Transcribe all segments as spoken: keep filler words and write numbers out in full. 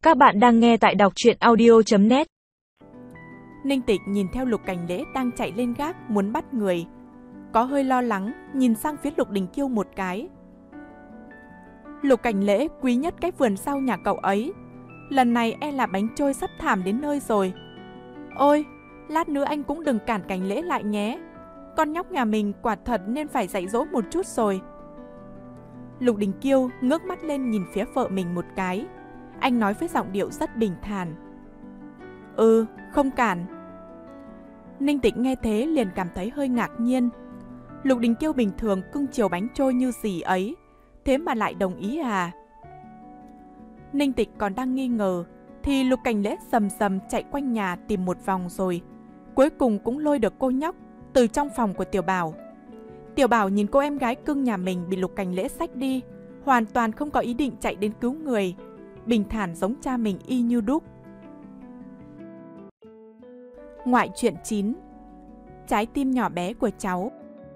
Các bạn đang nghe tại đọc truyện audio chấm net. Ninh Tịch nhìn theo Lục Cảnh Lễ đang chạy lên gác muốn bắt người. Có hơi lo lắng, nhìn sang phía Lục Đình Kiêu một cái. Lục Cảnh Lễ quý nhất cái vườn sau nhà cậu ấy. Lần này e là bánh trôi sắp thảm đến nơi rồi. Ôi, lát nữa anh cũng đừng cản Cảnh Lễ lại nhé. Con nhóc nhà mình quả thật nên phải dạy dỗ một chút rồi. Lục Đình Kiêu ngước mắt lên nhìn phía vợ mình một cái. Anh nói với giọng điệu rất bình thản. Ừ, không cản. Ninh Tịch nghe thế liền cảm thấy hơi ngạc nhiên. Lục Đình Kiêu bình thường cưng chiều bánh trôi như gì ấy, thế mà lại đồng ý à? Ninh Tịch còn đang nghi ngờ, thì Lục Cảnh Lễ sầm sầm chạy quanh nhà tìm một vòng rồi. Cuối cùng cũng lôi được cô nhóc từ trong phòng của Tiểu Bảo. Tiểu Bảo nhìn cô em gái cưng nhà mình bị Lục Cảnh Lễ xách đi, hoàn toàn không có ý định chạy đến cứu người. Bình thản giống cha mình y như đúc. Ngoại truyện chín. Trái tim nhỏ bé của cháu.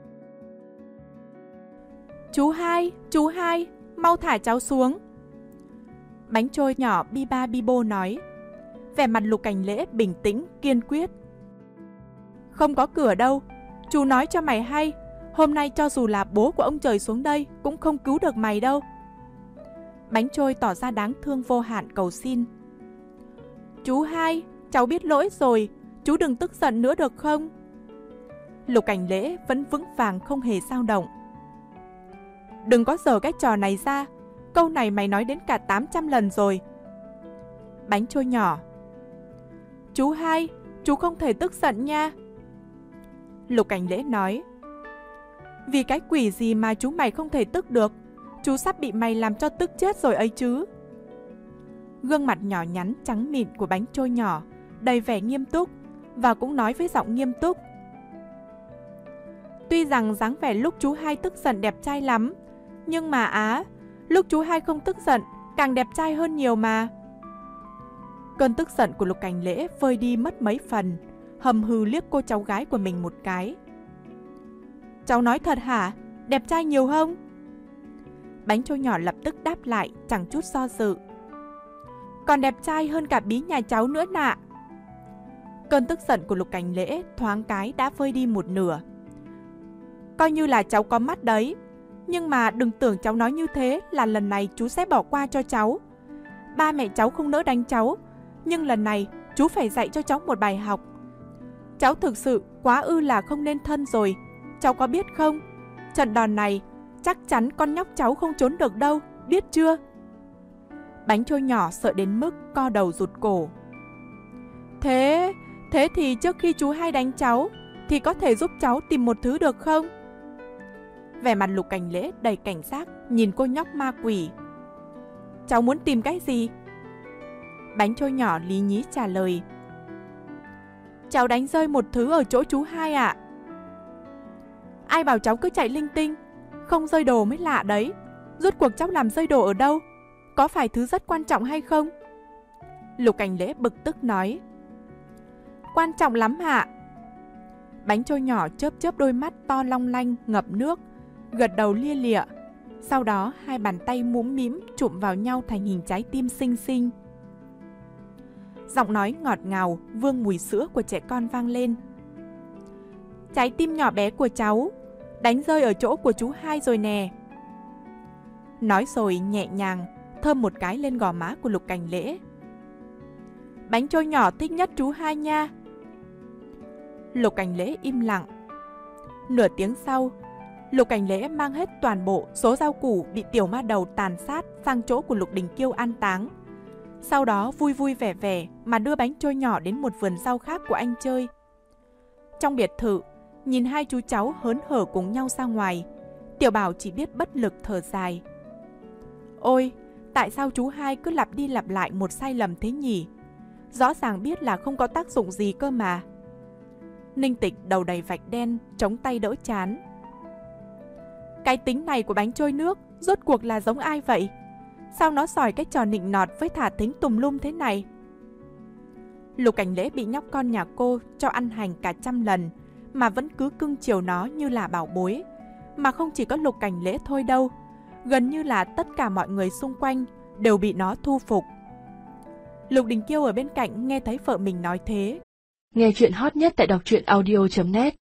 Chú hai, chú hai, mau thả cháu xuống. Bánh trôi nhỏ bi ba bi bô nói. Vẻ mặt Lục Cảnh Lễ bình tĩnh, kiên quyết. Không có cửa đâu, chú nói cho mày hay, hôm nay cho dù là bố của ông trời xuống đây cũng không cứu được mày đâu. Bánh trôi tỏ ra đáng thương vô hạn cầu xin. Chú hai, cháu biết lỗi rồi, chú đừng tức giận nữa được không? Lục Cảnh Lễ vẫn vững vàng không hề dao động. Đừng có giở cái trò này ra, câu này mày nói đến cả tám trăm lần rồi. Bánh trôi nhỏ. Chú hai, chú không thể tức giận nha. Lục Cảnh Lễ nói. Vì cái quỷ gì mà chú mày không thể tức được? Chú sắp bị mày làm cho tức chết rồi ấy chứ. Gương mặt nhỏ nhắn trắng mịn của bánh trôi nhỏ đầy vẻ nghiêm túc, và cũng nói với giọng nghiêm túc. Tuy rằng dáng vẻ lúc chú hai tức giận đẹp trai lắm, nhưng mà á, lúc chú hai không tức giận càng đẹp trai hơn nhiều mà. Cơn tức giận của Lục Cảnh Lễ vơi đi mất mấy phần, hầm hừ liếc cô cháu gái của mình một cái. Cháu nói thật hả? Đẹp trai nhiều không? Bánh trôi nhỏ lập tức đáp lại chẳng chút do dự. Còn đẹp trai hơn cả bí nhà cháu nữa nạ. Cơn tức giận của Lục Cảnh Lễ thoáng cái đã vơi đi một nửa. Coi như là cháu có mắt đấy, nhưng mà đừng tưởng cháu nói như thế là lần này chú sẽ bỏ qua cho cháu. Ba mẹ cháu không nỡ đánh cháu, nhưng lần này chú phải dạy cho cháu một bài học. Cháu thực sự quá ư là không nên thân rồi, cháu có biết không? Trận đòn này chắc chắn con nhóc cháu không trốn được đâu, biết chưa? Bánh trôi nhỏ sợ đến mức co đầu rụt cổ. Thế, thế thì trước khi chú hai đánh cháu, thì có thể giúp cháu tìm một thứ được không? Vẻ mặt Lục Cảnh Lễ đầy cảnh giác nhìn cô nhóc ma quỷ. Cháu muốn tìm cái gì? Bánh trôi nhỏ lý nhí trả lời. Cháu đánh rơi một thứ ở chỗ chú hai ạ. Ai bảo cháu cứ chạy linh tinh, không rơi đồ mới lạ đấy. Rốt cuộc cháu làm rơi đồ ở đâu? Có phải thứ rất quan trọng hay không? Lục Cảnh Lễ bực tức nói. Quan trọng lắm hả? Bánh trôi nhỏ chớp chớp đôi mắt to long lanh ngập nước, gật đầu lia lịa. Sau đó hai bàn tay mũm mĩm chụm vào nhau thành hình trái tim xinh xinh. Giọng nói ngọt ngào vương mùi sữa của trẻ con vang lên. Trái tim nhỏ bé của cháu đánh rơi ở chỗ của chú hai rồi nè. Nói rồi nhẹ nhàng thơm một cái lên gò má của Lục Cảnh Lễ. Bánh trôi nhỏ thích nhất chú hai nha. Lục Cảnh Lễ im lặng. Nửa tiếng sau, Lục Cảnh Lễ mang hết toàn bộ số rau củ bị tiểu ma đầu tàn sát sang chỗ của Lục Đình Kiêu an táng. Sau đó vui vui vẻ vẻ mà đưa bánh trôi nhỏ đến một vườn rau khác của anh chơi. Trong biệt thự, nhìn hai chú cháu hớn hở cùng nhau ra ngoài, Tiểu Bảo chỉ biết bất lực thở dài. Ôi, tại sao chú hai cứ lặp đi lặp lại một sai lầm thế nhỉ? Rõ ràng biết là không có tác dụng gì cơ mà. Ninh Tịch đầu đầy vạch đen, chống tay đỡ chán. Cái tính này của bánh trôi nước rốt cuộc là giống ai vậy? Sao nó giỏi cái trò nịnh nọt với thả thính tùm lum thế này? Lục Cảnh Lễ bị nhóc con nhà cô cho ăn hành cả trăm lần mà vẫn cứ cưng chiều nó như là bảo bối. Mà không chỉ có Lục Cảnh Lễ thôi đâu, gần như là tất cả mọi người xung quanh đều bị nó thu phục. Lục Đình Kiêu ở bên cạnh nghe thấy vợ mình nói thế. Nghe chuyện hot nhất tại đọc truyện audio chấm net.